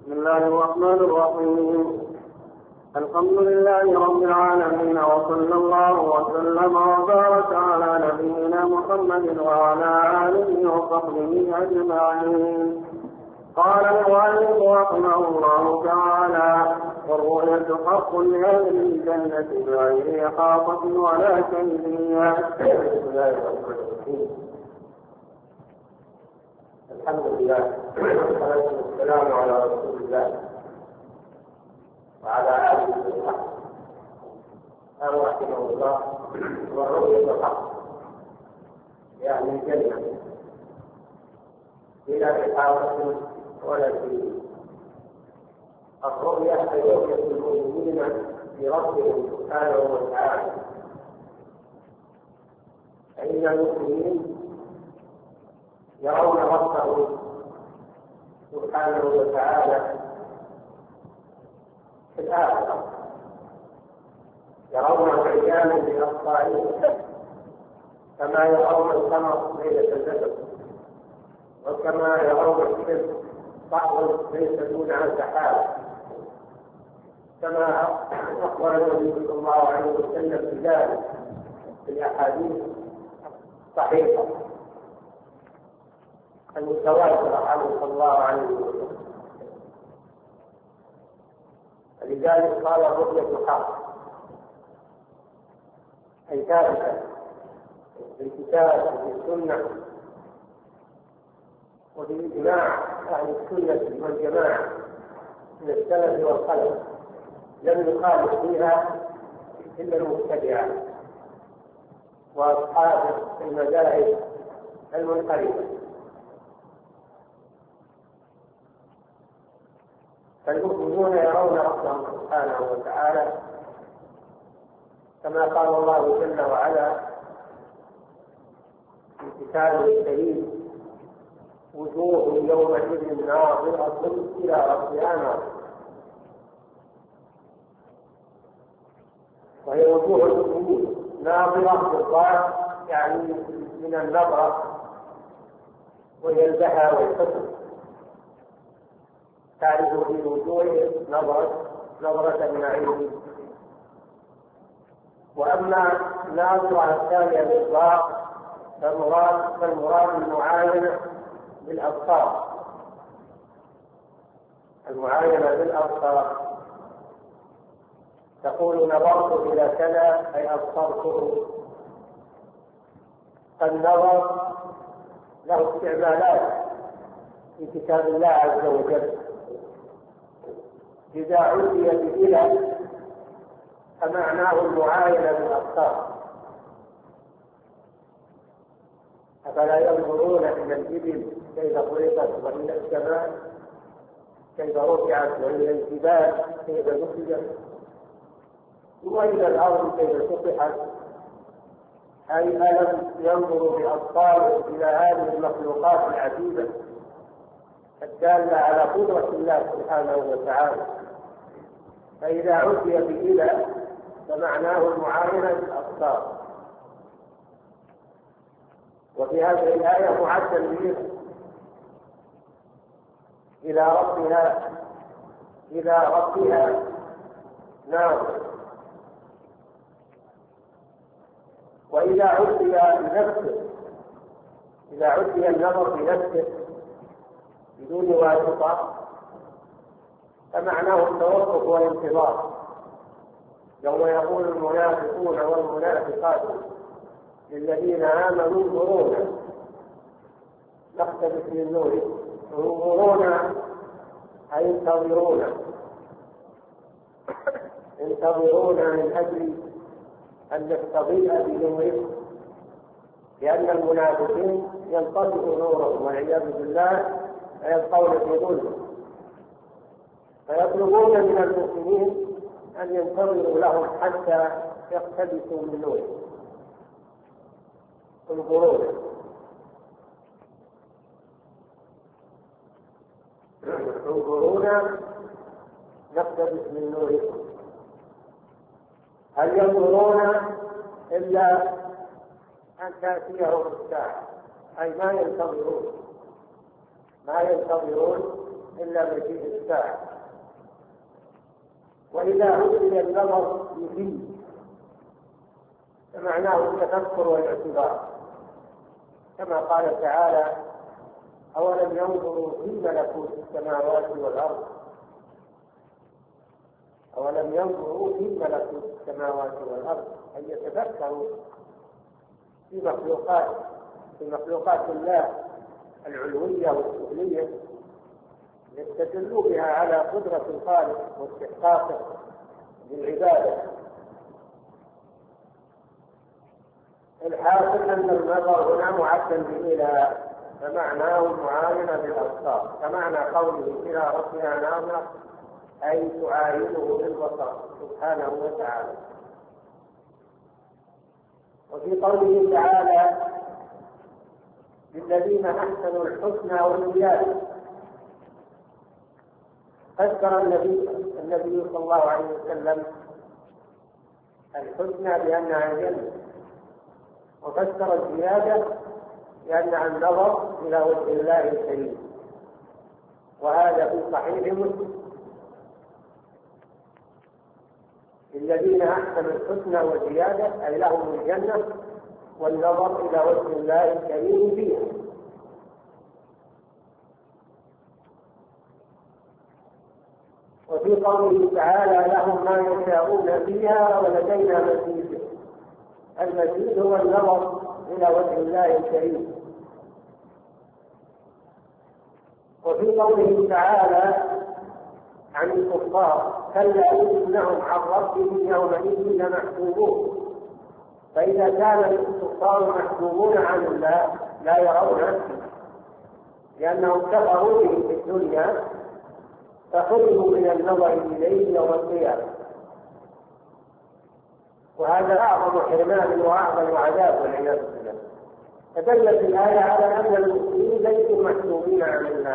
بسم الله الرحمن الرحيم. الحمد لله رب العالمين، وصلى الله وسلم وبارك على نبينا محمد وعلى آله وصحبه أجمعين. قال المؤلف رحمه الله تعالى: والرؤية حق لأهل الجنة بغير إحاطة ولا كيفية. الحمد لله والصلاة والسلام على رسول الله وعلى آله وصحبه. قال رحمه الله: والرؤية حق يعني الجنة بلا إحاطة ولا كيفية. الرؤية هي رؤية المؤمنين بربهم سبحانه وتعالى، فإن المؤمنين يرون ربه سبحانه وتعالى في الآخرة، يرونه عيانا بأبصارهم كما يرون القمر ليلة البدر، وكما يرون الشمس صحوا ليس دون عن سحاب، كما أخبر النبي صلى الله عليه وسلم بذلك في الأحاديث الصحيحة المتواترة عنه صلى الله عليه وسلم. لذلك قال: الرؤية حق، أي ثابتة بالكتاب وبالسنة وبإجماع أهل السنة والجماعة من السلف والخلف، لم يخالف فيها إلا المبتدعة وأصحاب المذاهب المنحرفة. فالمؤمنون يرون ربهم سبحانه وتعالى كما قال الله جل وعلا في كتابه الكريم: وجوه يومئذ ناظرة إلى ربها ناظرة. وهي وجوه المؤمنين ناظرة بالضاد، يعني من النظرة وهي البهى والحسن، تعرف في وجوه نظرة النعيم. وأما الناظرة الثانية بالضاد فالمراد المعاينة بالأبصار، المعاينة بالأبصار، تقول: نظرت إلى كذا أي أبصرته. فالنظر له استعمالات في كتاب الله عز وجل. إذا عُدي بإلى فمعناه المعاينة بالأبصار. أفلا ينظرون إلى الإبل كيف خلقت، وإلى السماء كيف رفعت، وإلى الجبال كيف نصبت، وإلى الأرض كيف سطحت. أي ألم ينظروا بأبصارهم إلى هذه المخلوقات العجيبة الدالة على قدرة الله سبحانه وتعالى. فإذا عُدي بإلى فمعناه المعاينة بالأبصار. وفي هذه الآية معد إلى ربها ناظر. وإذا عُدي النظر بنفسه بدون واسطة فمعناه التوقف والانتظار. يوم يقول المنافقون والمنافقات للذين آمنوا انظرونا نقتبس من نوركم. انظرونا أي انتظرونا من أجل أن نستضيء بنوركم، لأن المنافقين ينطفئ نورهم والعياذ بالله ويبقون في ظلم، فيطلبون من المؤمنين أن ينتظروا لهم حتى يقتبسوا من نورهم. انظرونا نقتبس من نوركم. هل ينظرون إلا أن تأتيهم الساعة؟ أي ما ينتظرون إلا مجيء الساعة. وإذا أرسل النظر يفيد فمعناه التفكر والاعتبار، كما قال تعالى: أولم ينظروا في ملكوت السماوات والأرض، أولم ينظروا في ملكوت السماوات والأرض، أن يتفكروا في مخلوقات الله العلوية والسفلية، يستدلوا بها على قدرة الخالق واستحقاقه للعبادة. الحاصل أن النظر هنا معدل بإله، فمعناه المعاينة بالأبصار، كمعنى قوله: إلى ربنا ناظر، أي تعاينه بالبصر سبحانه وتعالى. وفي قوله تعالى: للذين أحسنوا الحسنى وزيادة، فسر النبي صلى الله عليه وسلم الحسنى بأنها الجنة، وفسر الزيادة بأنها النظر إلى وجه الله الكريم، وهذا في صحيح مسلم: الذين أحسنوا الحسنى وزيادة، أي لهم الجنة والنظر إلى وجه الله الكريم فيها. وفي قوله تعالى: لهم ما يشاءون فيها ولدينا مزيد، المزيد هو النظر إلى وجه الله الكريم. وفي قوله تعالى عن الكفار: كلا إنهم عن ربهم يومئذ لمحجوبون. فإذا كان الكفار محجوبون عن الله لا يرونه لأنهم كفروا به في الدنيا، فحرموا من النظر إليه يوم القيامة، وهذا أعظم حرمان وأعظم عذاب والعياذ بالله. فدلت الآية على أن المسلمين ليسوا محجوبين عن الله،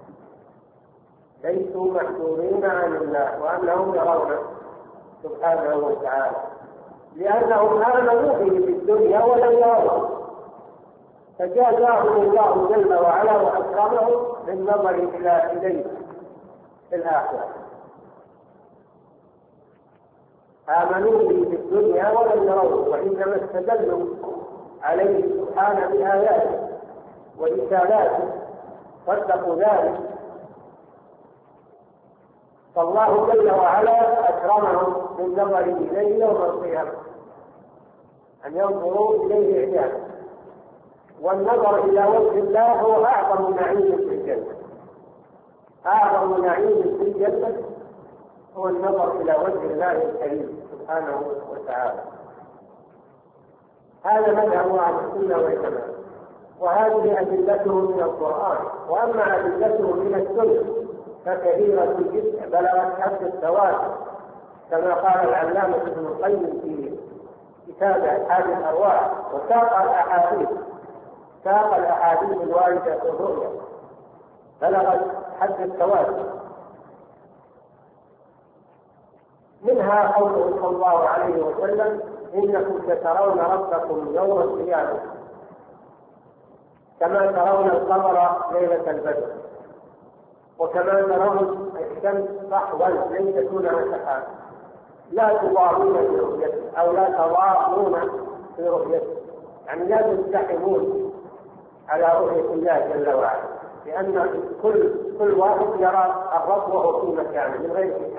ليسوا محجوبين عن الله، وأنهم يرونه سبحانه وتعالى، لأنهم آمنوا به في الدنيا ولم يروه، فجازاهم الله جل وعلا وأكرمهم بالنظر إليه في الآخرة. آمنوا به في الدنيا ولم يروه، وإنما استدلوا عليه سبحانه بآياته ورسالاته، صدقوا ذلك، فالله جل وعلا أكرمهم بالنظر إليه يوم القيامة، أن ينظروا إليه عيانا. والنظر إلى وجه الله هو أعظم نعيم في الجنة، أعظم نعيم في الجنة هو النظر إلى وجه الله الكريم سبحانه وتعالى. هذا مذهب أهل السنة والجماعة، وهذه أدلته من القرآن. وأما أدلته من السنة فكثيرة جدا، بلغت حد التواتر، كما قال العلامة ابن القيم في كتابه حاد الأرواح: وساق الأحاديث الواردة في الرؤيا بلغت حد التواتر. منها قوله صلى الله عليه وسلم: إنكم سترون ربكم يوم القيامة كما ترون القمر ليلة البدر، وكما ترون الشمس صحوا ليس دونها سحاب، لا تضامون في رؤيته، أو لا تضامون في رؤيته، يعني لا تزدحمون على رؤية الله جل وعلا، لأن كل واحد يرى الرب وهو في مكانه من غير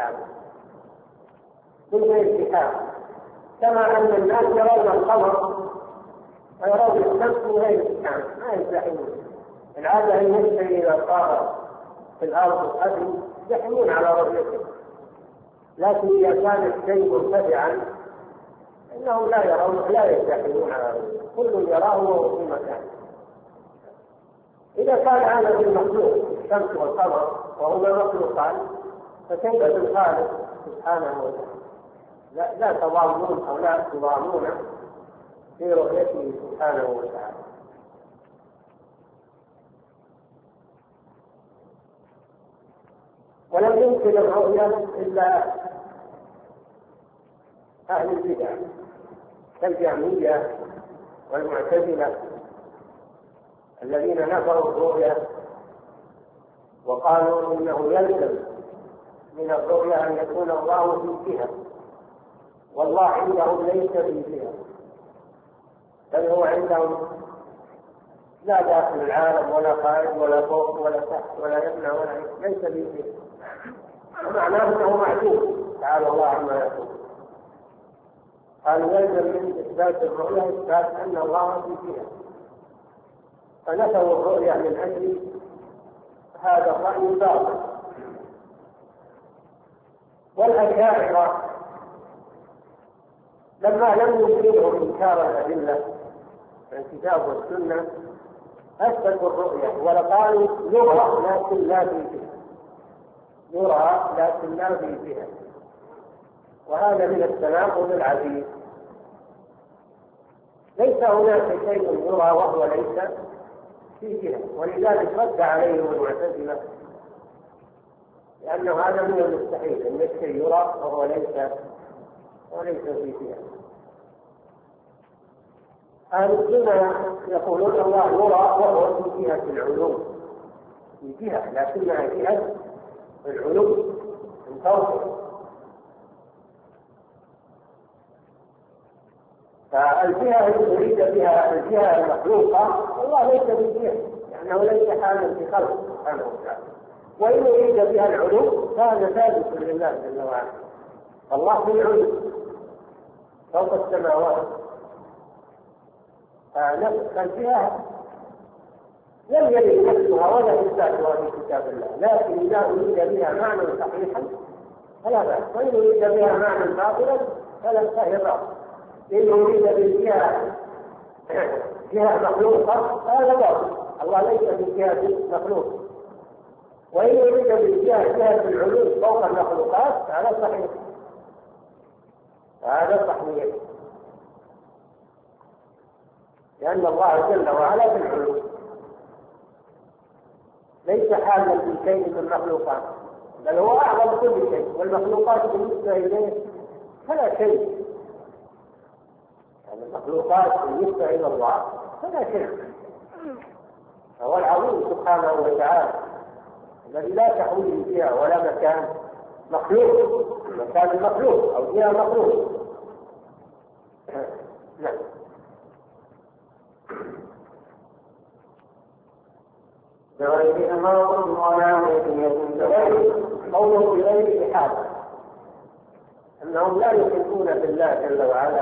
حساب، كما أن الناس يرون القمر ويرون الشمس من غير حساب، ما يزدحمون. العادة أن يشتري إذا صار في الأرض الأرض يزدحمون على رؤيته، لكن إذا كان الشيء مرتفعا إنهم لا يزدحمون على رؤيته، كل يراه وهو في مكانه. إذا كان هذا بالمخلوق الشمس والقمر وهما مخلوقان، فكيف بالخالق سبحانه وتعالى؟ لا تضامون أو لا تضامون في رؤيته سبحانه وتعالى. ولم يمكن الرؤية إلا أهل البدع كالجهمية والمعتزلة الذين نفوا الرؤية وقالوا إنه يلزم من الرؤيا أن يكون الله في جهة، والله عندهم ليس في جهة، بل هو عندهم لا داخل العالم ولا خارج ولا فوق ولا تحت ولا يمنع ولا ليس في جهة، ومعناه أنه معدوم تعالى الله عما يقول. قالوا يلزم من إثبات الرؤيا إثبات أن الله في جهة، فنفوا الرؤيا من أجل هذا الرأي باطل. والأشاعرة لما لم يمكنهم إنكار الأدلة من الكتاب والسنة أثبتوا الرؤيا ولقالوا يرى لكن لا في جهة، يرى لكن لا في جهة، وهذا من التناقض العجيب. ليس هناك شيء يرى وهو ليس في جهة، ولذلك رد عليهم المعتزلة لأنه هذا من المستحيل أن الشيء يرى وهو ليس في جهة. أهل السنة يقولون الله يرى وهو في جهة العلوم، في جهة لكنها جهة العلوم من فوقه. فالجهة التي أريد بها الجهة المخلوقة الله ليس بجهة، لأنه ليس حالا في خلقه سبحانه وتعالى. وإن أريد بها العلو فهذا ثابت لله جل وعلا، الله في العلو فوق السماوات. فالجهة لم يرد نفسها ولا إثباتها في كتاب الله، لكن إذا أريد بها معنى صحيحا فلا بأس، وإن أريد بها معنى باطلا فلا فهي. إن أريد بالجهة جهة مخلوقة هذا باطل، الله ليس بالجهة مخلوق. وإن أريد بالجهة جهة العلوم فوق المخلوقات هذا صحيح، هذا صحيح، لأن الله جل وعلا بالعلوم ليس حالا في شيء من المخلوقات، بل هو أعظم كل شيء، والمخلوقات بالنسبة إليه فلا شيء. المخلوقات بالنسبة إلى الله فلا شيء، هو العظيم سبحانه وتعالى الذي لا تحويه جهة ولا مكان مخلوق، مكان مخلوق أو جهة مخلوق. نعم. بغير أمر ولا قوله بغير إحاطة، أنهم لا يحيطون بالله جل وعلا،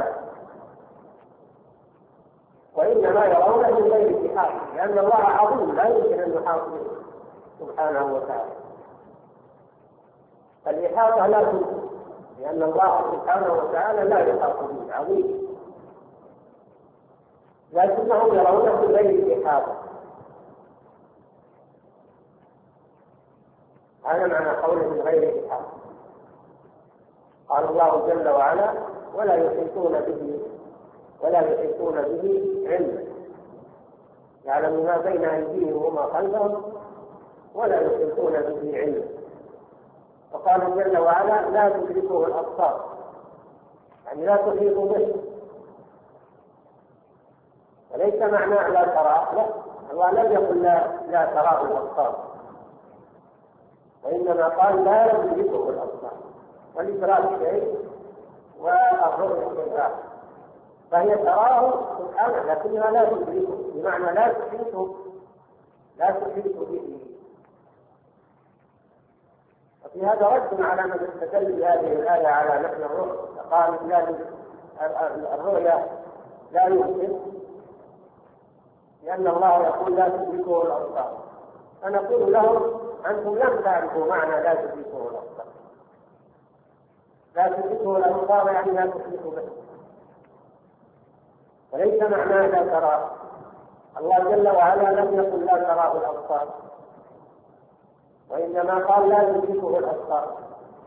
وإنما يرونه من غير إحاطة، لأن الله عظيم لا يمكن أن يحاط به سبحانه وتعالى. الإحاطة لا تمكن، لأن الله سبحانه وتعالى لا يحاط به، عظيم، لكنهم يرونه من غير إحاطة. هذا معنى قوله من غير إحاطة. قال الله جل وعلا ولا يحيطون به علما، يعلم ما بين أيديهم وما خلفهم ولا يحيطون به علما. وقال جل وعلا لا تدركه الأبصار، يعني لا تحيط به، وليس معناه لا ترى، لا، الله لم يقل لا تراه الأبصار، وإنما قال لا تدركه الأبصار، والإدراك شيء والرؤية شيء آخر، فهي تراه سبحانه لكنها لا تدركه، بمعنى لا تحيط به. وفي هذا رد على من استدل بهذه الآية على نحن الرؤيا، قال الرؤيا لا يمكن لأن الله يقول لا تدركه الأبصار، فنقول لهم أنتم لم تعرفوا معنى لا تدركه الأبصار. لا تدركه الأبصار يعني لا تحيط به، وليس معناه لا تراه. الله جل وعلا لم يقل لا تراه الأبصار، وإنما قال لا تدركه الأبصار.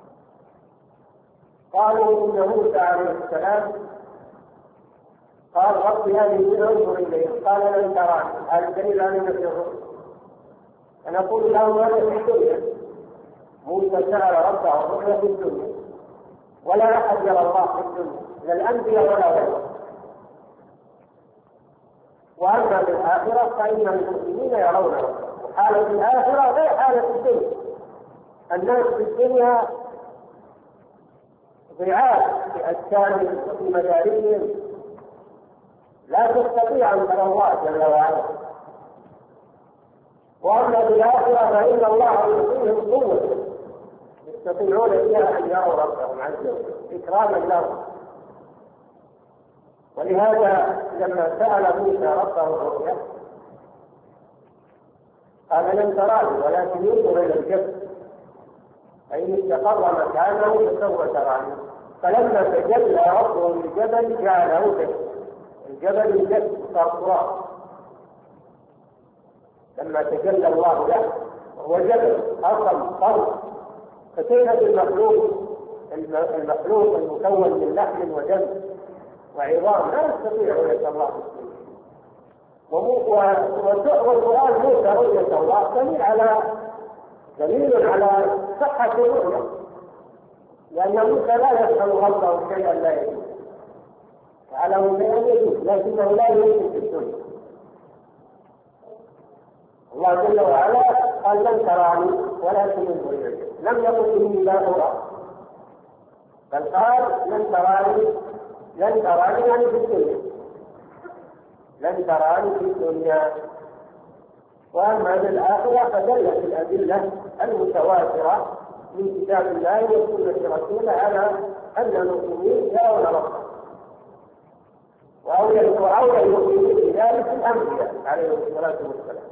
قالوا إن موسى عليه السلام قال رب هذه انظر إليه، قال لن تراني، هذا دليل على نفي الرؤيا. فنقول لهم هذا في الدنيا، موسى سأل ربه الرؤيا في الدنيا، ولا أحد يرى الله في الدنيا، لا الأنبياء ولا غيرهم. وأما بالآخرة فإن المؤمنين يرون ربهم حالة الآخرة غير حالة الدنيا. الناس في الدنيا ضعاف في أجسامهم وفي مدارسهم، لا تستطيع أن ترى الله جل وعلا. وأما في الآخرة فإن الله يعطيهم قوة يستطيعون بها أن يروا ربهم عز وجل إكراما لهم. ولهذا لما سأل موسى ربه الرؤيا قال لن تراني ولكن انظر إلى الجبل فإن استقر مكانه فسوف تراني. فلما تجلى ربه للجبل جعله دكا، الجبل الجبل صار تراب. لما تجلى الله له وهو جبل أصل قرض. فكيف بالمخلوق المكون من لحم ودم وعظام لا يستطيع رؤية الله والقرآن موسى رؤية الله دليل على صحة الرؤية، لأن موسى لا يفهم ربه شيئا لا يجوز، يعلم شيئا يجوز لكنه لا يجوز في الدنيا. الله جل وعلا قال لن تراني ولكن انظر إلي، لم يقل إني لا أرى، بل قال لن تراني يعني في الدنيا، لن تراني في الدنيا. وأما الآخرة فدلت الأدلة المتواترة من كتاب الله وسنة رسوله على أن المؤمنين يرون ربهم، وأولى المؤمنين بذلك الأنبياء عليهم الصلاة والسلام،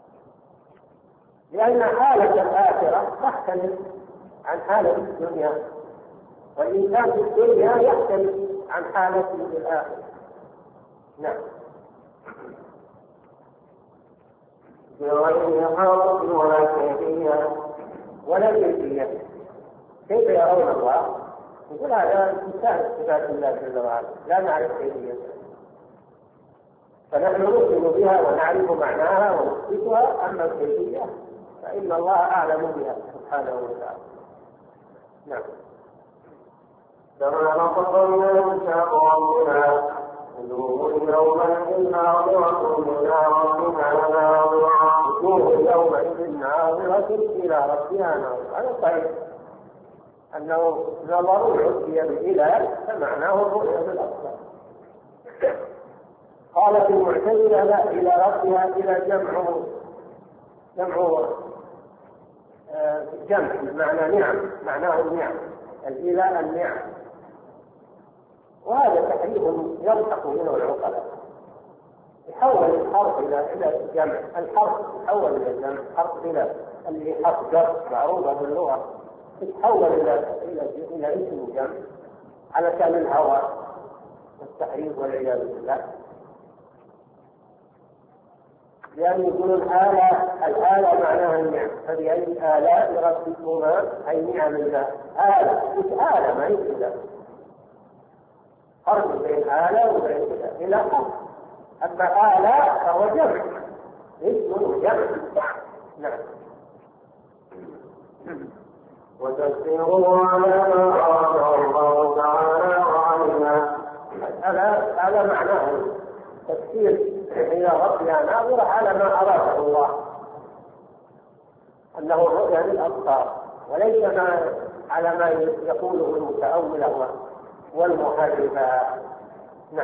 لأن حالة الآخرة تختلف عن حالة الدنيا، والإنسان في الدنيا يختلف عن حالته في الآخرة. نعم. بغير حرف ولا كيفية. كيف يرون الله؟ يقول هذا انتهت صفات الله جل وعلا، لا نعرف كيفية، فنحن نؤمن بها ونعرف معناها ونثبتها، أما الكيفية فإن الله أعلم بها سبحانه وتعالى. نعم. كما نطقنا ميثاق ربنا وجوه يومئذ ناظرة إلى ربها ناظرة. وجوه يومئذ ناظرة إلى ربها ناظرة. هذا صحيح أنه نظر عدي بالهلال فمعناه الرؤيا بالأبصار. قالت المعتزلة لا، إلى ربها إلى جمع بمعنى نعم، معناه النعم، الإله النعم، وهذا تحريف يلحق منه العقلاء. يحول الحرف إلى الجمع، الحرف يحول إلى الجمع، حرف اللي حرف جر معروفة باللغة يتحول إلى اسم الجمع على كان الهوى والتحريف والعياذ بالله. لأن يقولون الآلة معناها النعم، فبأي آلاء ربكما أي نعم الله. آلة ما هي كذا، فرق بين آلة وبين كذا إلى فرق. أما آلاء فهو جمع، اسم جمع. نعم. وتسيروا على ما أراد الله تعالى وعلينا. هذا معناه تفسير إلى ربنا ناظرة على ما أراده الله، أنه الرؤيا للأبصار وليس على ما يقوله المتأولة والمحرفة. نعم.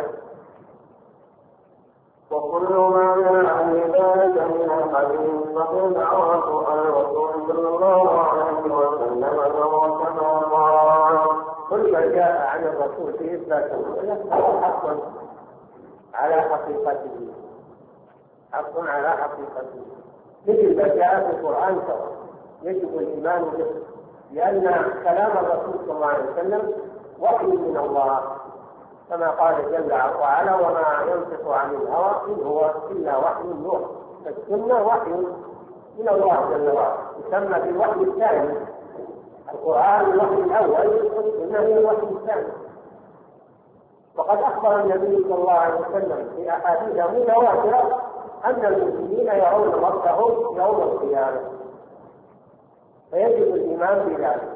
وكل ما عن ذلك من الحديث فقد عرفه الرسول صلى الله عليه وسلم كما قال. كل ما جاء عن الرسول في إثبات الرؤيا فهو حق على حقيقته، حق على حقيقته، مثل ما جاء في القرآن يجب الإيمان به، لأن كلام الرسول صلى الله عليه وسلم وحي من الله، كما قال جل وعلا وما ينطق عن الهوى إن هو إلا وحي يوحى. فالسنة وحي من الله جل وعلا، يسمى بالوحي الثاني. القرآن الوحي الأول، والسنة هي الوحي الثاني. وقد أخبر النبي صلى الله عليه وسلم في أحاديث متواترة أن المسلمين يرون ربهم يوم القيامة، فيجب الإيمان بذلك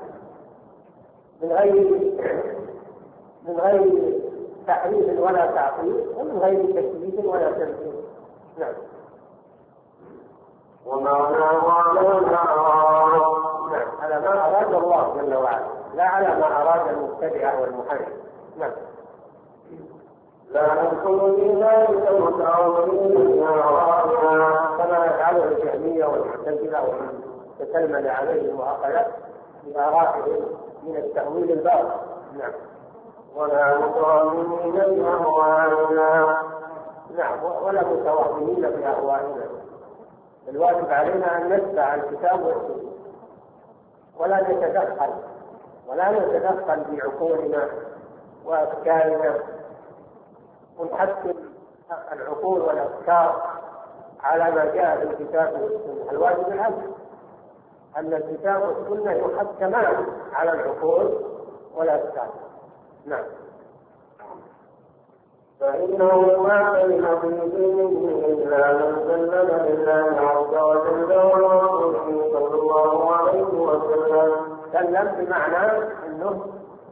من غير تحريف ولا تعطيل، ومن غير تكذيب ولا تمثيل. نعم. ومعناه على ما أراد. نعم، على ما أراد الله جل وعلا، لا على ما أراد المبتدعة والمحرف. نعم. لا ندخل في ذلك المتعوذين كما يفعله الجهمية والمعتزلة ومن تتلمذ عليهم وأخذ بآرائهم من التأويل الباطل. نعم. ولا متوهمين بأهوائنا. نعم، ولا متوهمين بأهوائنا. الواجب علينا أن نتبع الكتاب والسنة ولا نتدخل بعقولنا وأفكارنا ونحكم العقول والأفكار على ما جاء في الكتاب والسنة. الواجب العكس، أن الكتاب والسنة يحكمان على العقول والأفكار. نعم. فإنه ما بين دينه إلا من سلم لله عز وجل ورسوله صلى الله عليه وسلم. سلم بمعنى أنه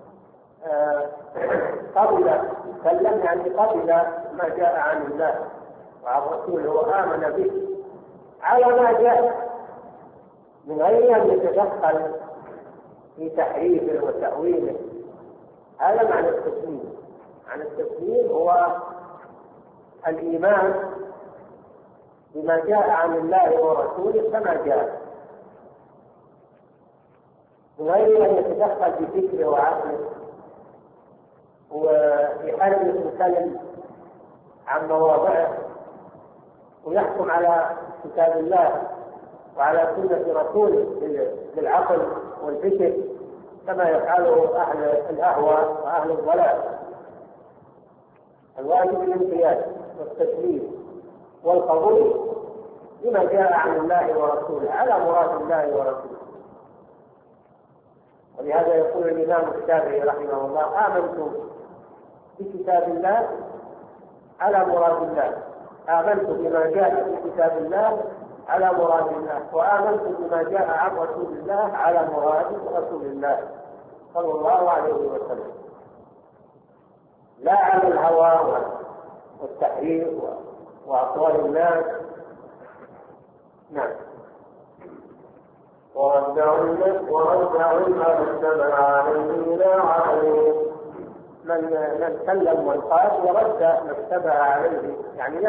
قبل، سلم يعني قبل ما جاء عن الله وعن رسوله وآمن به على ما جاء من غير أن يتدخل في تحريفه وتأويله. هذا معنى التسليم. معنى التسليم هو الإيمان بما جاء عن الله ورسوله كما جاء من غير أن يتدخل بفكره وعقله ويحرف الكلم عن مواضعه ويحكم على كتاب الله وعلى سنة رسوله بالعقل والفكر كما يفعله أهل الأهواء وأهل الضلال. الواجب الانقياد والتسليم والقبول بما جاء عن الله ورسوله على مراد الله ورسوله. ولهذا يقول الإمام الشافعي رحمه الله: آمنت بكتاب الله على مراد الله، آمنت بما جاء في كتاب الله على مراد الله، وآمنت بما جاء عن رسول الله على مراد رسول الله صلى الله عليه وسلم، لا على الهوى والتحريف وأقوال الناس. نعم. وردعوا ما اتبع عليه لا عليه. من سلم وانقاد ورد ما اتبع عليه، يعني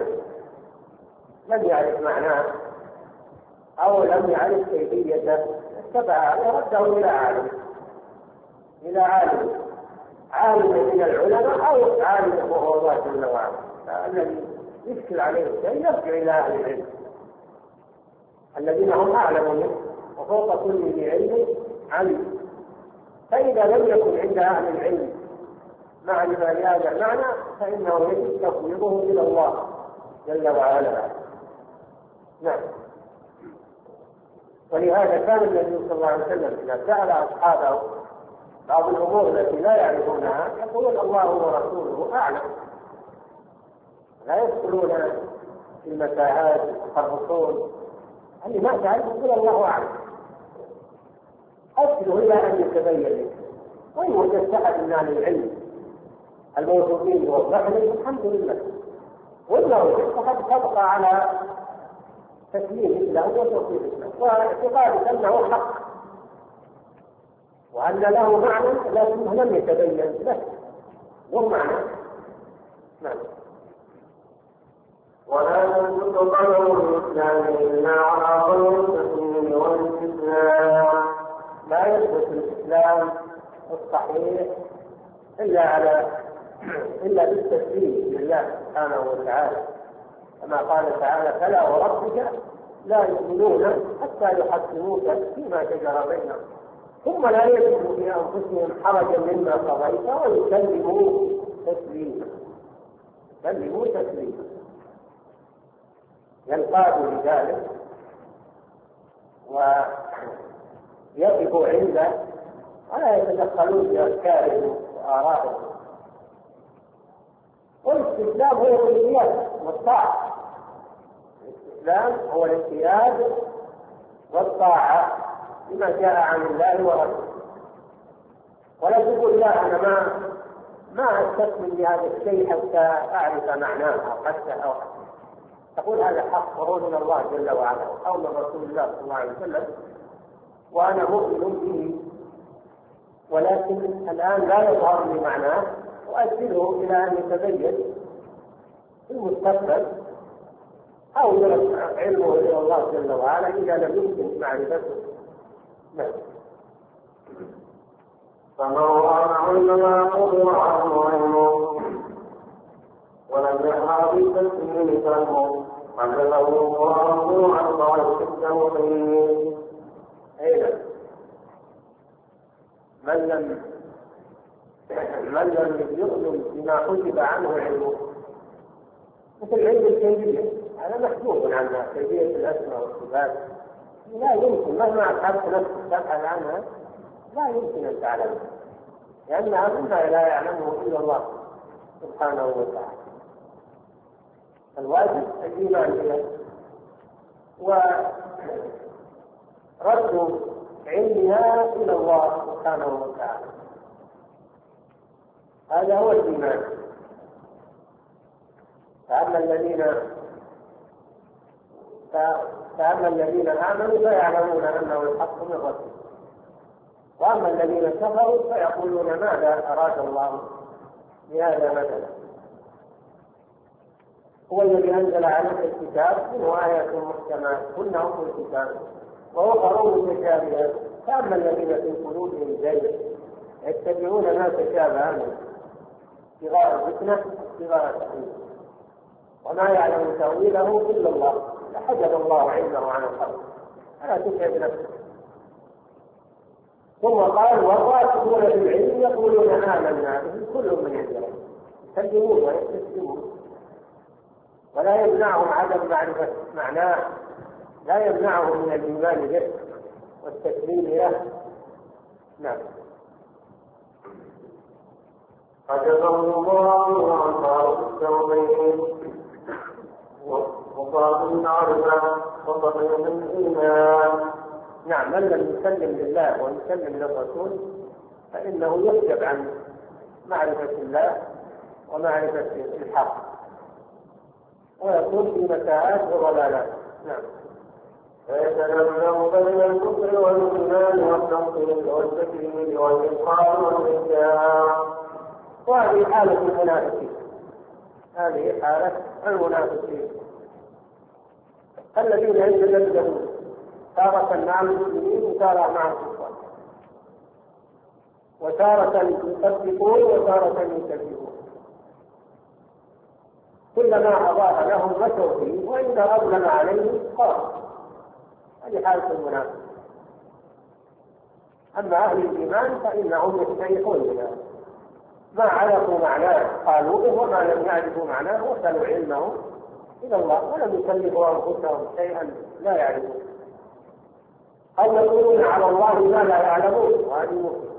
لم يعرف معناه أو لم يعرف كيفيته، اتبع عليه رده إلى عالم من العلماء أو عالم وهو الله جل وعلا. الذي يشكل عليه الشيء يرجع إلى أهل العلم الذين هم أعلم منه وفوق كل ذي علم علم. فإذا لم يكن عند أهل العلم معنى لهذا المعنى فإنه يجب تفويضه إلى الله جل وعلا. نعم. ولهذا كان النبي صلى الله عليه وسلم إذا سأل أصحابه بعض الأمور التي لا يعرفونها يقولون الله ورسوله أعلم، لا يدخلون في المتاهات والرسول اللي ما تعرف يقول الله أعلم. أصله إلى أن يتبين لك، وإن وجدت أحد من أهل العلم الموجودين يوضح لك الحمد لله، وإلا وجدت فقد تبقى على تسليم الإسلام وتوحيد الإسلام واعتقاد أنه حق وأن له معنى لكنه لم يتبين له معنى. نعم. ولا يثبت قدر الإسلام إلا على غير التسليم والاستسلام. لا يثبت الإسلام الصحيح إلا بالتسليم لله سبحانه وتعالى، كما قال تعالى: فلا وربك لا يؤمنون حتى يحكموك فيما شجر بينهم ثم لا يجدوا في أنفسهم حرجا مما قضيت ويسلموا تسليما. ينقادوا لذلك ويقفوا عنده ولا يتدخلون في أفكارهم وآرائهم. والاستسلام هو الانقياد والطاعة. الاستسلام هو الانقياد والطاعة بما جاء عن الله ورسوله. ولا تقول: لا أنا ما أستسلم لهذا الشيء حتى أعرف معناه أو حتى تقول هذا حق وهو من الله جل وعلا أو من رسول الله صلى الله عليه وسلم وأنا مؤمن به، ولكن الآن لا يظهر لي معناه، وأجله إلى أن يتبين في المستقبل أو يرجع علمه إلى الله جل وعلا إذا لم يمكن معرفته. نعم. فمن علم ما قدر عنه علمه ولم يقع بالتسليم فهمه علمه الله عن طريق التوحيد. أيضا من لم يؤمن بما حجب عنه علمه مثل علم الكيفية، هذا محجوب عنها، كيفية الأسماء والصفات لا يمكن مهما أبحثت نفسك تبحث عنها لا يمكن أن تعلمها، لأنها مما لا يعلمه إلا الله سبحانه وتعالى. الواجب الإيمان بها ورد علمها إلى الله سبحانه وتعالى، هذا هو الإيمان. فأما الذين آمنوا فيعلمون أنه الحق من ربهم، وأما الذين كفروا فيقولون ماذا أراد الله بهذا مثلا. هو الذي أنزل عليك الكتاب منه آيات محكمات هن أم الكتاب وأخر متشابهات، فأما الذين في قلوبهم زيغ يتبعون ما تشابه منه ابتغاء الفتنة ابتغاء التأويل وما يعلم تأويله إلا الله، فحجب الله علمه عن الخلق فلا تتعب نفسك. ثم قال والراسخون في العلم يقولون آمنا به كل من عند ربهم، يسلمون ويستسلمون، ولا يمنعهم عدم معرفة معناه، لا يمنعهم من الإيمان به والتسليم له. نعم. حجبه الله عن طريق التوحيد وقال العربة وطريق الإيمان. نعم. من لم يسلم لله ويسلم للرسول فإنه يحجب عن معرفة الله ومعرفة الحق ويكون في متاهات وضلالات. نعم. فيتنبه بين الكفر والإيمان والتنصير والتكذيب والإنكار والإنكار. وهذه حالة المنافقين، هذه حالة المنافقين الذين يتجددون تارة مع المسلمين وتارة مع الكفار، وتارة يصدقون وتارة يكذبون، كلما أضاف لهم مشوا فيه وإذا أظلم عليه قال. هذه حالة المنافق. أما أهل الإيمان فإنهم يستريحون بها، ما عرفوا معناه قالوا به وما لم يعرفوا معناه وصلوا علمه إلى الله ولم يكلفوا أنفسهم شيئا لا يعرفون، أو يقولون على الله ما لا يعلمون، وهذه مصيبة.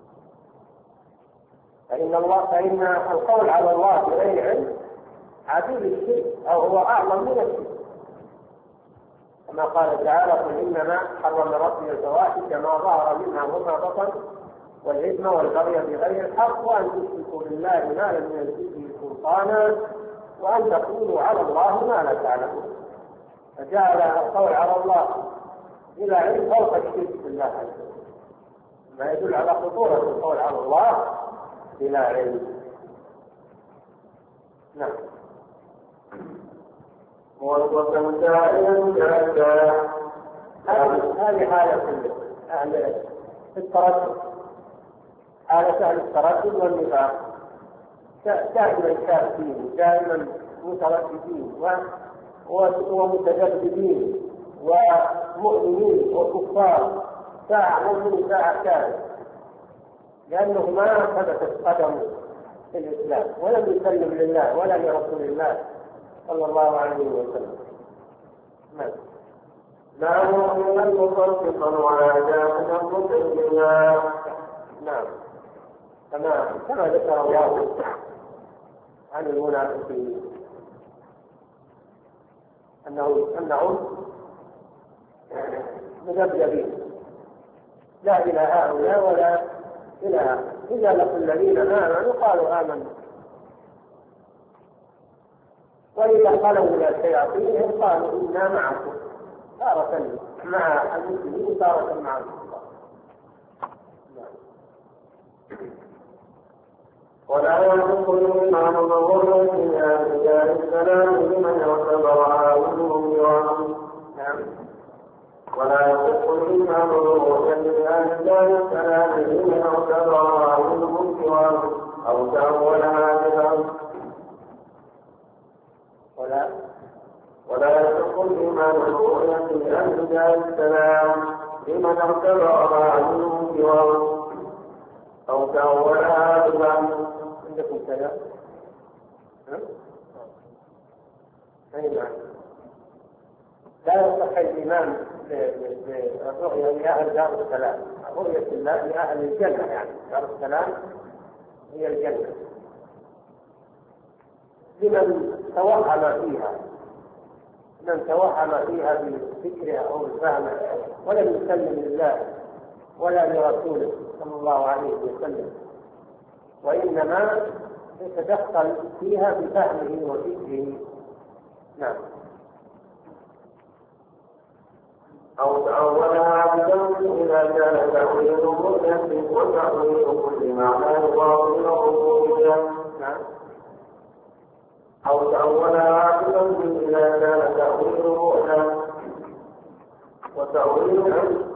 فإن القول على الله بغير علم عديد الشرك أو هو أعظم من الشرك، كما قال تعالى قل إنما حرم ربي الفواحش ما ظهر منها وما بطن والإثم والبغي بغير الحق وأن تشركوا بالله ما لم ينزل به سلطانا وأن تقولوا على الله ما لا تعلمون. فجعل القول على الله إلى علم فوق الشرك بالله عز وجل، ما يدل على خطورة القول على الله بلا علم. نعم. هذه حالة أهل التردد، حالة أهل التردد والنفاق، دائما شاكين دائما مترددين ومتجددين ومؤمنين وكفار ساعة مؤمن ساعة كافر، لأنه ما ثبتت قدمه في الإسلام ولم يسلم لله ولا لرسول الله صلى الله عليه وسلم. لا مؤمن مصدقا ولا جاهلا مكذبا. نعم. كما ذكر الله عن المنافقين أنهم مذبذبين لا إلى هؤلاء ولا إلى هؤلاء، إذا لقوا الذين آمنوا قالوا آمنا وإذا خلوا إلى شياطينهم قالوا إنا معكم، تارة مع المسلمين تارة مع الكفار. ولا يدخل مع الغرة إلى رجال السلام لمن اعتبر عاونهم بوعظ. ولا يدخل مع الغرة إلى رجال السلام لمن اعتبر عاونهم بوعظ أو تأولها ببعض. ولا يدخل مع الغرة إلى رجال السلام لمن اعتبر عاونهم بوعظ أو تأولها ببعض. عندكم كذا؟ أي نعم. لا يصح الإيمان بالرؤية لأهل دار السلام، رؤية الله لأهل الجنة، يعني دار السلام هي الجنة لمن توهم فيها بفكرها أو بفهمها ولم يسلم لله ولا لرسوله صلى الله عليه وسلم، وإنما يتدخل فيها بفهمه وفكره. نعم. أو تأولها عبدا إذا كان تأويل مؤنث وتأويل كل معنى باطل الربوبية. أو تأولها عبدا إذا كان تأويل مؤنث وتأويل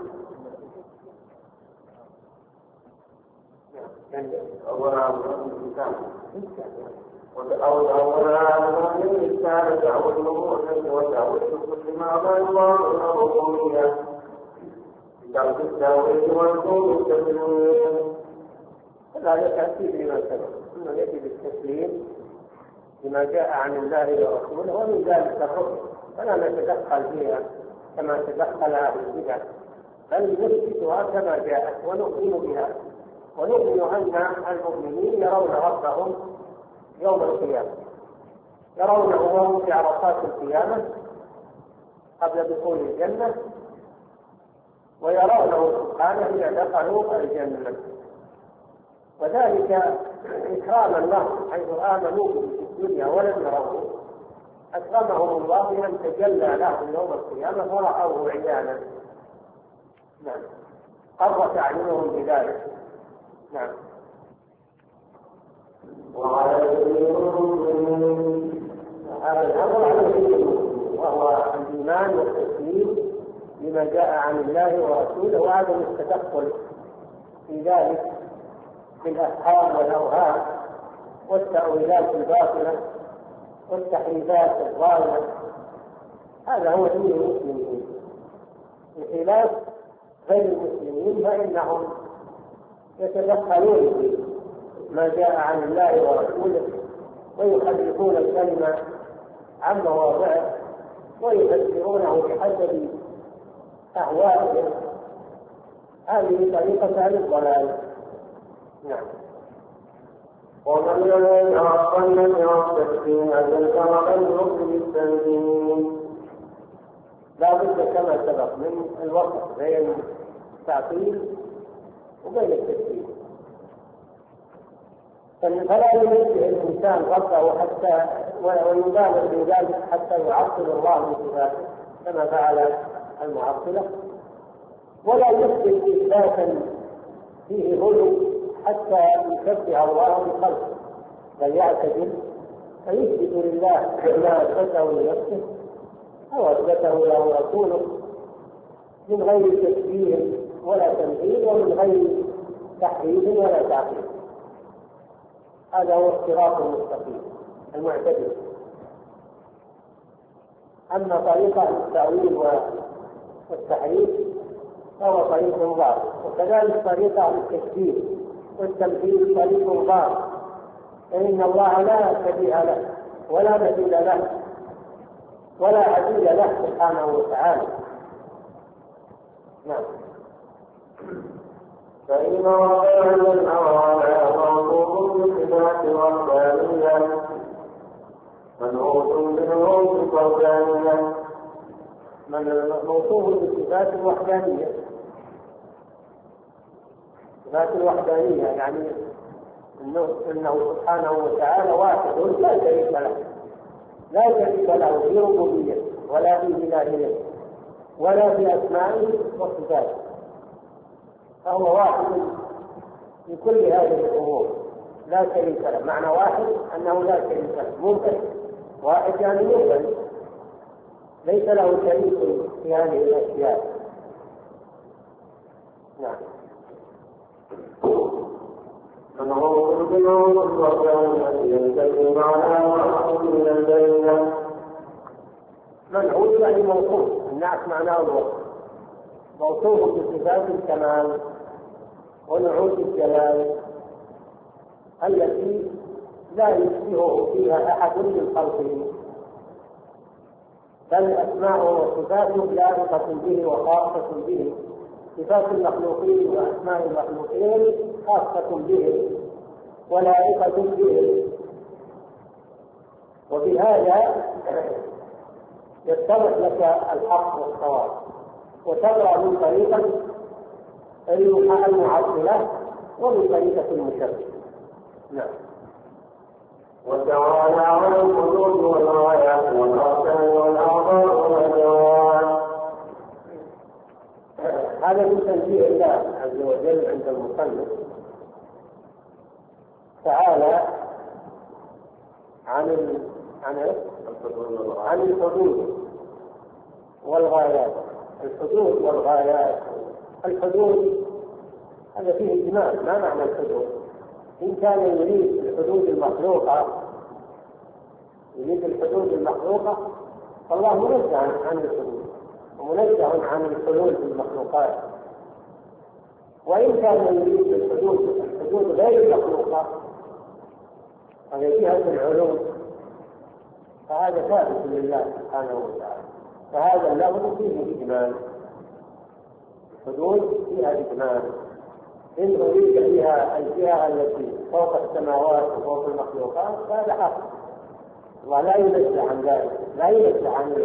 أولها بالإنسان أو أولها بالإنسان تأويل مؤنث وتأويل كل معنى باطل الربوبية ترك التأويل والكون التسليم. هذا تأكيد لما سبق أنه يجب التسليم لما جاء عن الله ورسوله، ومن ذلك الرؤيا فلا نتدخل فيها كما تدخل أهل البدع، بل نثبتها كما جاءت ونؤمن بها، ونؤمن أن المؤمنين يرون ربهم يوم القيامة، يرونه وهم في عرصات القيامة قبل دخول الجنة، ويرونه سبحانه إذا دخلوا الجنة، وذلك إكراما لهم حيث آمنوا به في الدنيا ولم يروه، أكرمهم الله بأن تجلى لهم يوم القيامة فرأوه عيانا. نعم. قرت أعينهم بذلك. نعم. هذا الأمر عليه وهو الإيمان والتسليم لما جاء عن الله ورسوله، وعدم التدخل في ذلك بالأفهام والأوهام والتأويلات الباطلة والتحريفات الظالمة. هذا هو دين المسلمين، بخلاف غير المسلمين فإنهم يتدخلون في ما جاء عن الله ورسوله ويحرفون الكلمة عن مواضعه ويفسرونه بحسب أهوائهم. هذه طريقة أهل الضلال. نعم. ومن يتعقل والتسليم أجل الركن التنزيل. لا بد كما سبق من الوقت بين التعطيل وبين التسليم، فلا ينزه الإنسان ربه حتى ويبالغ في ذلك حتى يعطل الله من صفاته كما فعل المعطلة، ولا يثبت إثباتا فيه غلو حتى يشبه الله بخلقه، بل يعتدل فيثبت لله ما أثبته لنفسه أو أثبته له رسوله من غير تشبيه ولا تمثيل ومن غير تحريف ولا تعطيل. هذا هو الصراط المستقيم المعتدل. أما طريقة التأويل والتحريف فهو طريق ضار، وكذلك طريقة التشبيه والتمثيل طريق ضار، فإن الله لا شبيه له ولا مثيل له ولا عديل له سبحانه وتعالى. نعم. فإن وقع الأوعى موصوف بالصفات الوحدانية منعوت بالروح الوحدانية، من موصوف بالصفات الوحدانية. صفات الوحدانية يعني أنه سبحانه وتعالى واحد لا شريك له، لا شريك له في ربوبيته ولا في إلهيته ولا في أسمائه وصفاته، فهو واحد في كل هذه الأمور لا شريك له. معنى واحد أنه لا شريك له، منفرد. واحد يعني منفرد، ليس له شريك في هذه الأشياء. نعم. فنعوذ بنور الرحمن ينتهي على من البينة. منعوت يعني موصوف، النعت معناه الوصف، موصوف بصفات الكمال ونعوت الجلال التي لا يشبهه فيها أحد من خلقه، بل أسماءه وصفاته لائقة به وخاصة به. صفات المخلوقين وأسماء المخلوقين خاصة به ولائقة به، وبهذا يتضح لك الحق والصواب وتبرأ من طريقة المعطلة ومن طريقة المشبه. نعم. وتعالى عن الحدود والغايات والأركان والأعضاء والجوارح. هذا من تنزيه الله عز وجل عند المصنف تعالى عن الحدود والغايات. الحدود والغايات، الحدود هذا فيه إجمال، ما معنى الحدود؟ إن كان يريد الحدود المخلوقة فالله منزه عن الحدود ومنزه عن الحلول في المخلوقات. وإن كان يريد الحدود غير المخلوقة وهي جهة العلوم فهذا ثابت لله سبحانه وتعالى، فهذا اللفظ فيه إجمال. الحدود فيها إجمال، إن أريد بها الجهة التي فوق السماوات وفوق المخلوقات فهذا حق، الله لا ينزه عن ذلك، لا ينزه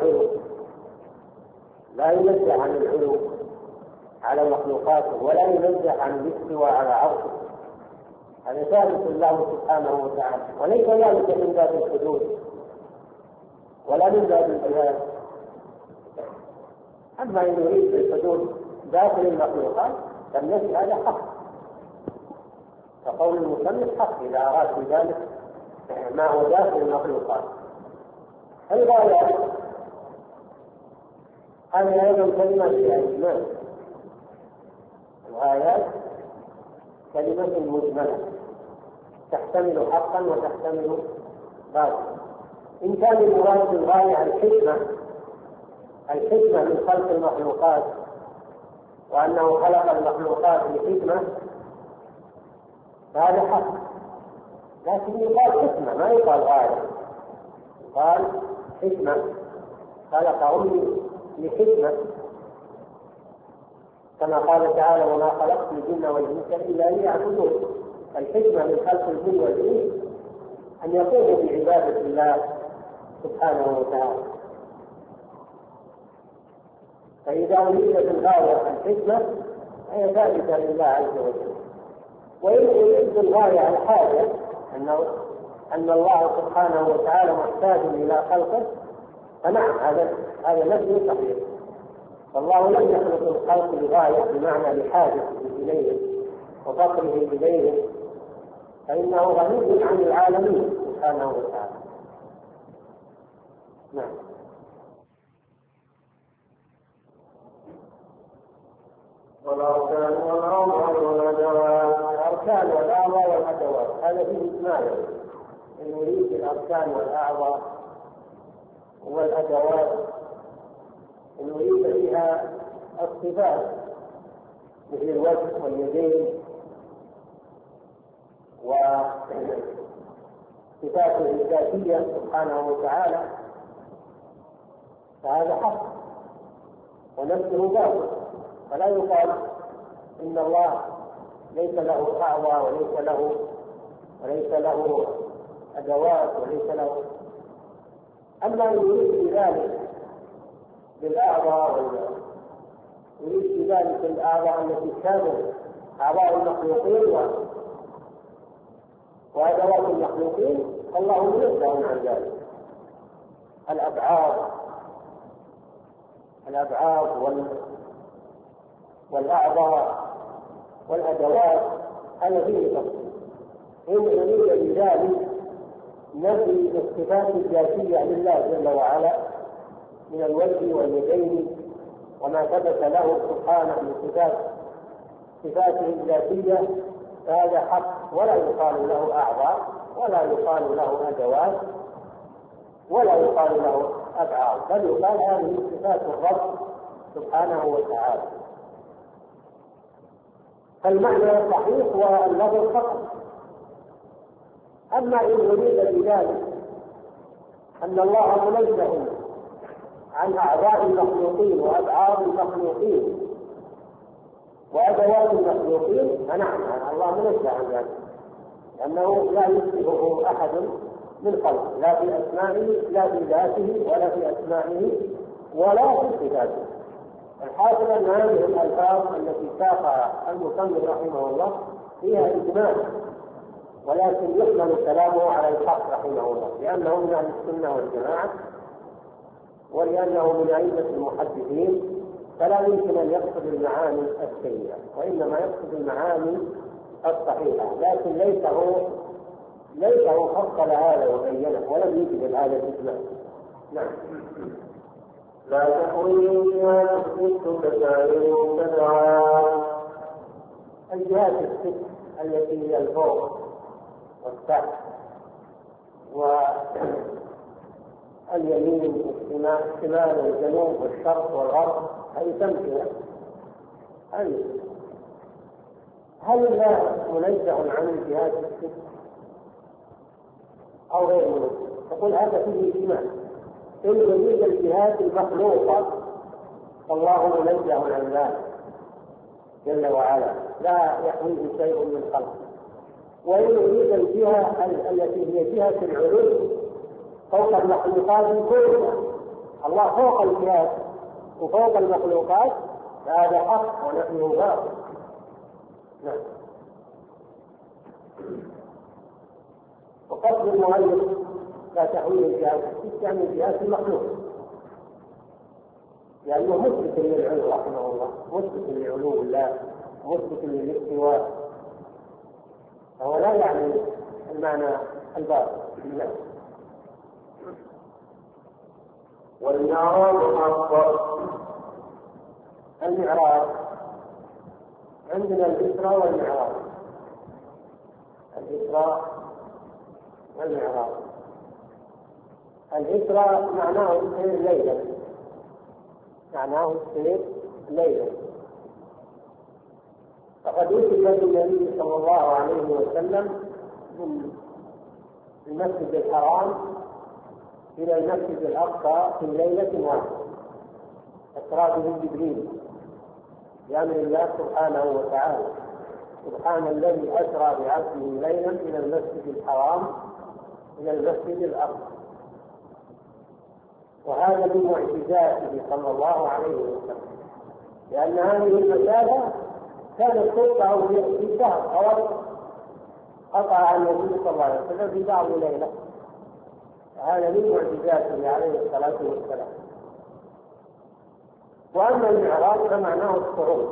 عن العلو على مخلوقاته، ولا ينزه عن الاستواء على عرشه. هذا ثابت الله سبحانه وتعالى، وليس ذلك من باب الحدود ولا من باب الجهاد. أما إن يريد الحدود داخل المخلوقات فالنفي هذا حق، فقول المصنف حق إذا أراد بذلك ما هو داخل المخلوقات. الغايات هذه أيضا كلمة فيها إجمال. الغايات كلمة مجملة تحتمل حقا وتحتمل باطلا. إن كان المراد بالغاية الحكمة من خلق المخلوقات وأنه خلق المخلوقات لحكمة فهذا حق، لكن يقال حكمة ما يقال غاية، يقال حكمة، خلقهم لحكمة، كما قال تعالى وما خلقت الجن والإنس إلا ليعبدون. الحكمة من خلق الجن والإنس أن يقوموا بعبادة الله سبحانه وتعالى. فإذا أريدت الغاية الحكمة هي ثابتة لله عز وجل. وإن أريد الغاية الحاجة أن الله سبحانه وتعالى محتاج إلى خلقه فنعم هذا نفي صحيح، فالله لم يخلق الخلق لغاية بمعنى لحاجة إليه وفقره إليه، فإنه غني عن العالمين سبحانه وتعالى. نعم. والأركان والأعضاء والأدوات. الأركان والأعضاء والأدوات هذا فيه إجمال، إن يريد الأركان والأعضاء والأدوات إن يريد فيها الصفات مثل الوجه واليدين وصفاته الذاتية سبحانه وتعالى فهذا حق ونفسه باطل. فلا يقال إن الله ليس له أعضاء وليس له أدوات وليس له. أما يريد بذلك بالأعضاء يريد بذلك الأعضاء التي تشابه أعضاء المخلوقين وأدوات المخلوقين فالله منزه عن ذلك، الأبعاد والأعضاء والأدوات، هذا فيه تفصيل. إن أريد بذلك نفي الصفات الذاتية لله جل وعلا من الوجه واليدين وما ثبت له سبحانه من صفاته الذاتية، فهذا حق، ولا يقال له أعضاء ولا يقال له أدوات ولا يقال له أبعاد، بل يقال هذه صفات الرب سبحانه وتعالى. فالمعنى الصحيح هو اللفظ فقط. أما إن أريد بذلك أن الله منزه عن أعضاء المخلوقين وأبعاد المخلوقين وأدوات المخلوقين، فنعم الله منزه عن ذلك، لأنه لا يشبهه أحد من خلقه، لا في أسمائه لا في ذاته ولا في أسمائه ولا في صفاته. الحاصل أن هذه الألفاظ التي ساقها المصنف رحمه الله فيها إجمال، ولكن يحمل كلامه على الحق رحمه الله، لأنه من أهل السنة والجماعة ولأنه من أئمة المحدثين، فلا يمكن أن يقصد المعاني السيئة، وإنما يقصد المعاني الصحيحة، لكن ليس هو فصل هذا وبينه ولم يجد هذا الإجمال. نعم. لا تحويل فيها تثبت كسائر تدعى. الجهات الست التي هي الفوق والتحت واليمين والشمال والجنوب والشرق والغرب، هذه تمثل. هل الله منزه عن الجهات الست أو غير منزه؟ تقول هذا فيه إجمال. إن يريد الجهات المخلوقة فالله منزه عن ذلك جل وعلا، لا يحويه شيء من خلقه. وإن يريد الجهة التي هي جهة العلو فوق المخلوقات كلها، الله فوق الجهات وفوق المخلوقات، فهذا حق ونحن باطل. نعم. وقصد المؤلف لا تحويل الجهات يعني الجهات المخلوقة، لأنه مثبت للعلو رحمه الله، مثبت لعلو الله، مثبت للاستواء، فهو لا يعني المعنى الباطل. والمعراج حق. المعراج عندنا الإسراء والمعراج، الإسراء والمعراج. الإسراء معناه السير ليلا، معناه السير ليلا، فقد وصل النبي صلى الله عليه وسلم من المسجد الحرام إلى المسجد الأقصى في ليلة واحدة، أسرى به جبريل بأمر الله سبحانه وتعالى. سبحان الذي أسرى بعبده ليلا إلى المسجد الحرام إلى المسجد الأقصى. وهذا من معجزاته صلى الله عليه وسلم، لأن هذه المسافة كانت تقطع في شهر أو قطع النبي صلى الله عليه وسلم في بعض ليلة، هذا من معجزاته عليه الصلاة والسلام. وأما المعراج فمعناه الصعود،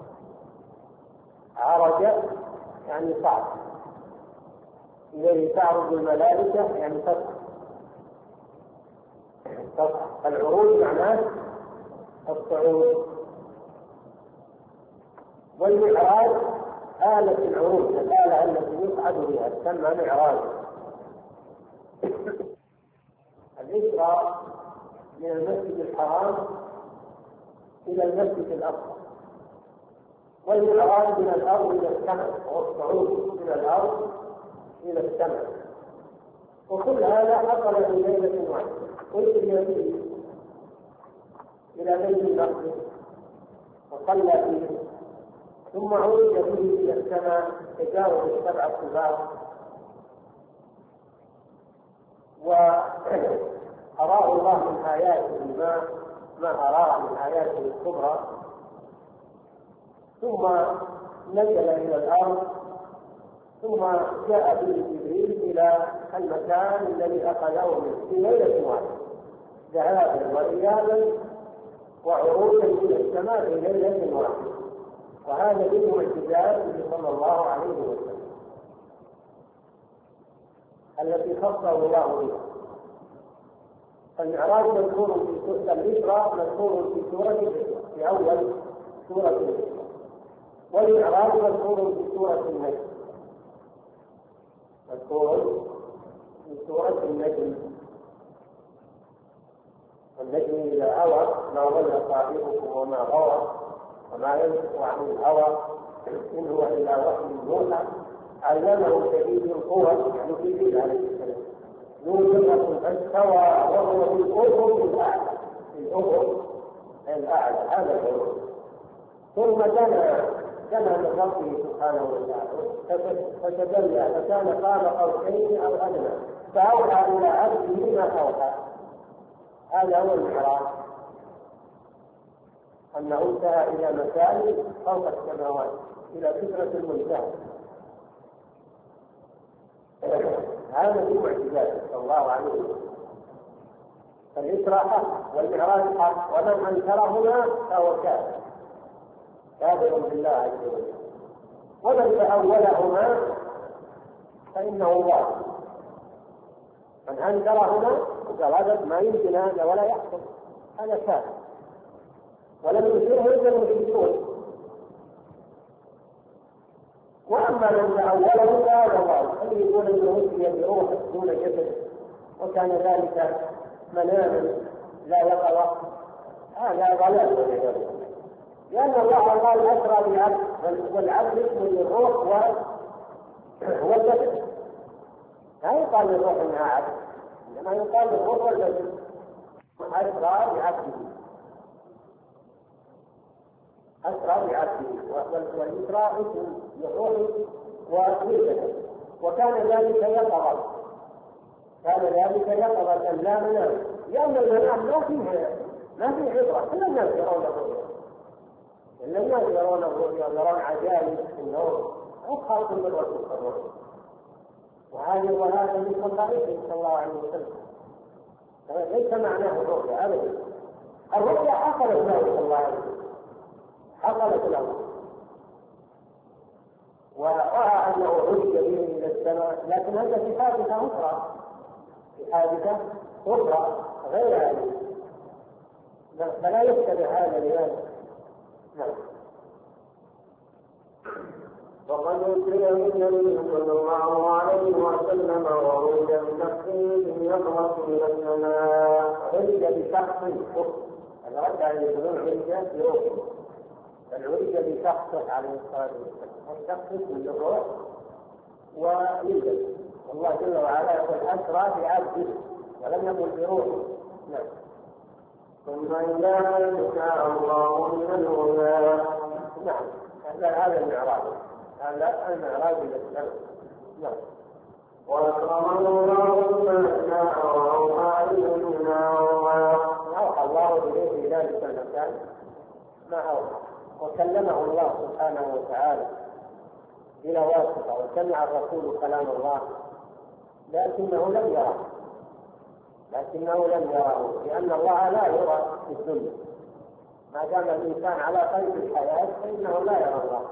عرج يعني صعد، إليه تعرج الملائكة يعني تصعد. العروج معناه الصعود، والمعراج آلة العروج، الآلة التي يصعد بها تسمى معراج. الإسراء من المسجد الحرام إلى المسجد الأقصى، والمعراج من الأرض إلى السماء، والصعود من الأرض إلى السماء، وكل هذا حصل في ليلة واحدة. وصل به إلى بيت المقدس وصلى فيه، ثم عرج به إلى السماء تجاوز السبع الطباق، وأراه الله من آياته ما أراه من آياته الكبرى، ثم نزل إلى الأرض، ثم جاء به جبريل إلى المكان الذي أخذه منه في ليلة واحدة. ذهابا وإيابا وعروجا من السماء في ليلة واحدة، وهذا من معجزات صلى الله عليه وسلم التي خصه الله بها. فالمعراج مذكور في سورة الإسراء، مذكور في سورة الإسراء في أول سورة الإسراء، والمعراج مذكور في سورة النجم، مذكور في سورة النجم. والنجم إذا هوى ما ضل صاحبكم وما غوى وما ينطق عن الهوى إن هو إلا وحي يوحى علمه شديد القوى، يعني جبريل عليه السلام، ذو مرة فاستوى وهو في الأفق الأعلى، في الأفق الأعلى، هذا الأفق. ثم دنا من ربه سبحانه وتعالى فتدلى فكان قاب قوسين أو أدنى فأوحى إلى عبده ما أوحى. هذا هو المعراج، أنه انتهى إلى مكان فوق السماوات، إلى سدرة المنتهى. هذا في معجزاته صلى الله عليه وسلم. فالإسراء حق والمعراج حق، ومن أنكرهما فهو كافر بالله عز وجل، ومن تأولهما فإنه ضال. من أنكرهما وقال هذا ما يمكن هذا ولا يحصل، هذا كافر، ولم ينكره إلا المشركون. واما من تاوله فهذا ضال، الذي يقول انه وحي بروح دون جسد وكان ذلك مناما لا يقظه، هذا ضلال والعياذ بالله. لان الله قال اسرى بعبد، والعبد اسم للروح والجسد، لا يقال للروح انها عبد، انما يقال للروح والجسد. اسرى بعبده، أسرى بعبده، والإسراء اسم للروح والجسد، وكان ذلك يقظة، كان ذلك يقظة لا منام، لأن المنام ما فيه عبرة. كل الناس يرون الرؤيا، كل الناس يرون الرؤيا، يرون عجائب في النور، أخاف من الرسول صلى الله عليه وسلم. وهذا من خصائصه صلى الله عليه وسلم، ليس معناه الرؤيا أبدا. الرؤيا حصلت له صلى الله عليه وسلم، حصلت له ورأى أنه عرج به إلى السماء، لكن هذا في حادثة أخرى، في حادثة أخرى غير هذه، فلا يشتبه هذا لهذا. نعم. وقد أوتي النبي صلى الله عليه وسلم وعرج بنفسه يخرج إلى السماء، عرج بشخص هذا رد على يقولون عرج بروحه، بل عرج بشخصه عليه الصلاة والسلام، الشخص من الروح والجسد. والله جل وعلا يقول أسرى بعبده ولم يقل بروحه. نعم. ثم إلى شاء الله من الهدى. نعم، هذا المعراج، هذا المعراج إلى السماء. نعم. وأكرمه الله ما شاء وأوحى إليه ما أوحى الله إليه في ذلك المكان ما أوحى، وكلمه الله سبحانه وتعالى بلا واسطة، وسمع الرسول كلام الله، لكنه لم يره، لأن الله لا يرى في الدنيا. ما دام الإنسان على قيد الحياة فإنه لا يرى الله،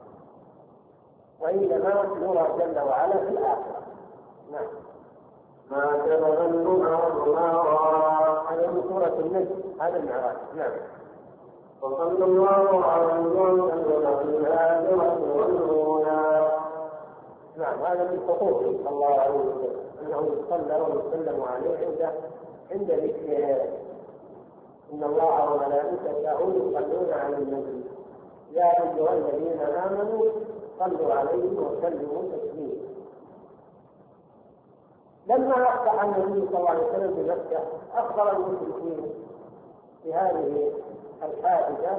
وإنما يرى جل وعلا في الآخرة. نعم. ما تبغى هذا من سورة النجم، هذا المعراج. نعم. وصلى الله عليه وسلم في الآخرة والأولى. نعم، هذا من حقوقه صلى الله عليه وسلم، أنه يصلى ويسلم عليه عند ذكره. إن الله وملائكته يصلون على النبي يا أيها الذين آمنوا صلوا عليه وسلموا تسليما. لما أصبح النبي صلى الله عليه وسلم بمكة أخبر المشركين بهذه الحادثة،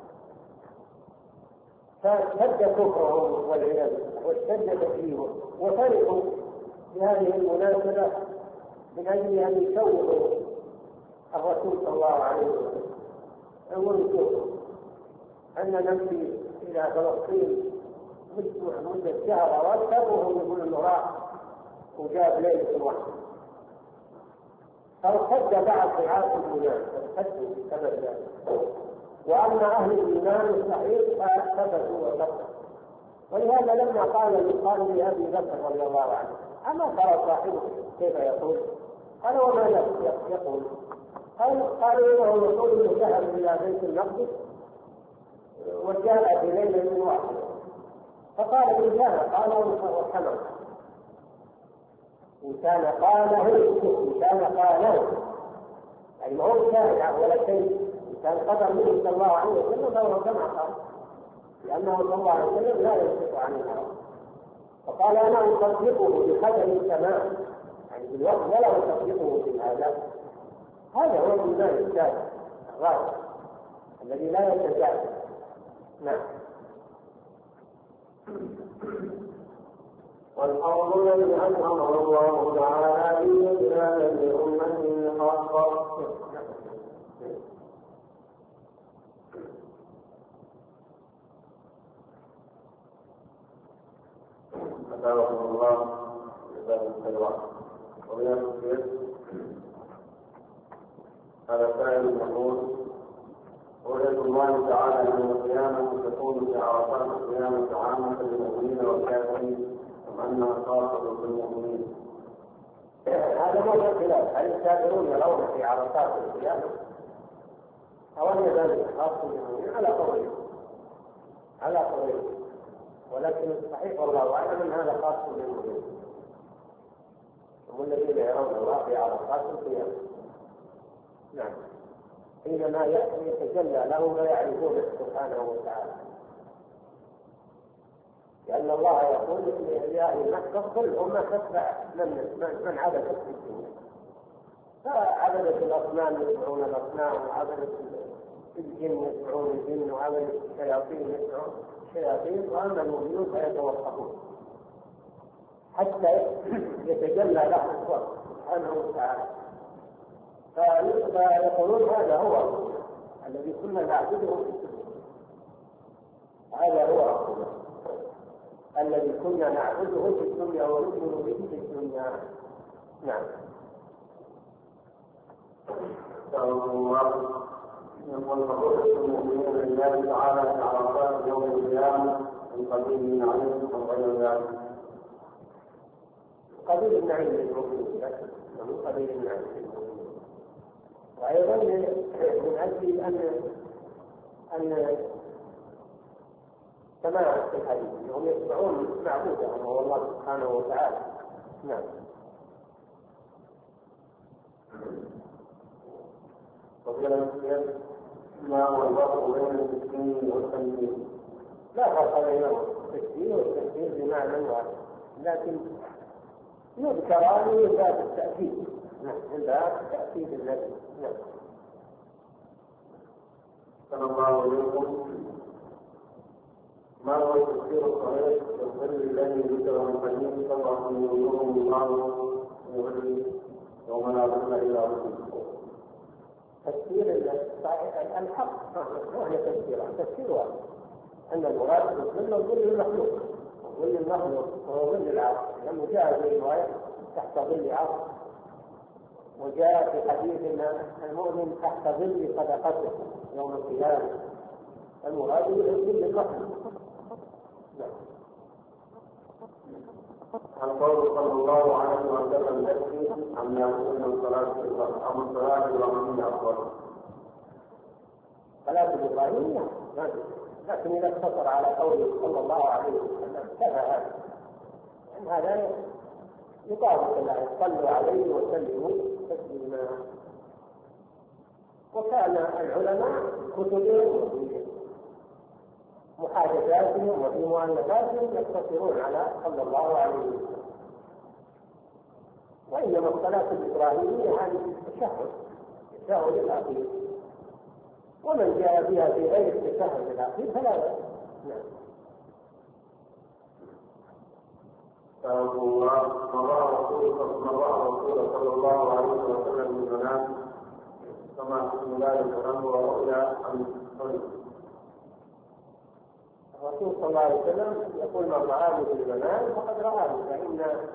فاشتد كفرهم والعياذ بالله واشتد تكذيبهم، وفرحوا بهذه المناسبة من أجل أن يشوقوا الرسول صلى الله عليه وسلم. يقولوا أن نمشي إلى فلسطين مدة شهر وأكثر، وهم يقولون إنه راح وجاب ليلة واحدة. فارتد بعض رعاة الإيمان فارتدوا بسبب ذلك، وأما أهل الإيمان الصحيح فثبتوا وثبتوا. ولهذا لما قال لأبي بكر رضي الله عنه: أما ترى صاحبك كيف يقول؟ قال: وما يقول؟ قالوا: إنه يقول إنه ذهب إلى بيت المقدس وجاء في ليلة واحدة. فقال: إن كان قاله وحمل، إن كان قاله يعني ما هو شارع ولا شيء، إن كان قدر منه صلى الله عليه وسلم فهو كما قال، لأنه صلى الله عليه وسلم لا ينطق عن الهوى. فقال: أنا أصدقه بخبر السماء، يعني بالوقت، ولا أصدقه في هذا. هذا هو الإيمان الثالث الرابع الذي لا يتجاوز. نعم. والحوض الذي أنعمه الله تعالى به إلى أمته خاصة. أتابعكم الله بباب السلوى وبيان الخير. هذا سائل يقول: رؤية الله تعالى يوم القيامة تكون في عرفات القيامة عامة للمؤمنين والكافرين أم أنها خاصة بالمؤمنين؟ هذا موضوع خلاف، هل الكافرون يرون في عرفات القيامة أو أن ذلك خاص بالمؤمنين؟ على قولين، ولكن الصحيح والله أعلم أن هذا خاص بالمؤمنين، هم الذين يرون الله في عرفات القيامة. نعم، حينما يتجلى له فيعرفونه سبحانه وتعالى، لأن الله يقول لأهل مكة: قل هم تتبع من عبدت في الدنيا. فعبدت الأصنام يتبعون الأصنام، وعبدت الجن يتبعون الجن، وعبدت الشياطين يتبعون الشياطين، وأما المؤمنون فيتوقفون حتى يتجلى له الله سبحانه وتعالى. فيقولون: هذا هو الذي كنا نعبده في الدنيا، هذا هو ربنا الذي كنا نعبده في الدنيا ونؤمن به في الدنيا. نعم. يقول: فروحة المؤمنين لله تعالى في عرفات يوم القيامة من قبيل النعيم وغير ذلك. قبيل النعيم للمؤمنين، من قبيل النعيم للمؤمنين. وأيضا من أجل أن كما في الحديث هم يتبعون معبودهم وهو الله سبحانه وتعالى. نعم. وقيل ما هو الفرق بين التسليم والتنفيذ؟ لا فرق بين التسليم والتنفيذ بمعنى واحد، لكن يذكران من باب التأكيد. من باب التأكيد الذي. نعم. صلى الله عليكم. ما هو التفسير الصحيح للظل الذي ذكر من حديث صلى الله عليه وسلم الله يغني يوم لا ظل الا ظله؟ تفسير الصحيح الحق وهي تفسير واحد، ان المراد بالظل ظل المخلوق، ظل المخلوق وهو ظل العرش، لانه جاء في روايه تحت ظل عرش، وجاء في حديث ان المؤمن تحت ظل صدقته يوم القيامه، المراد بالظل المخلوق. القول صلى الله عليه وسلم يكفي أم يكون الصلاة الإبراهيمية أفضل؟ صلاة الإبراهيمية، لكن إذا اقتصر على قوله صلى الله عليه وسلم كفى هذا، يعني هذا يطابق الله: صلوا عليه وسلموا تسليما. وكان العلماء كتبهم محادثاتهم وفي مؤلفاتهم يقتصرون على صلى الله عليه وسلم، وإنما الصلاة الإبراهيمية هذه التشهد الأخير، ومن جاء بها في غير التشهد الأخير فلا بأس. نعم. مضى رسول صلى الله عليه وسلم من المنام كما في الله الكلام ورؤيا عن الصلاه. الرسول صلى الله عليه وسلم يقول: من رآه في المنام فقد رآه، فإن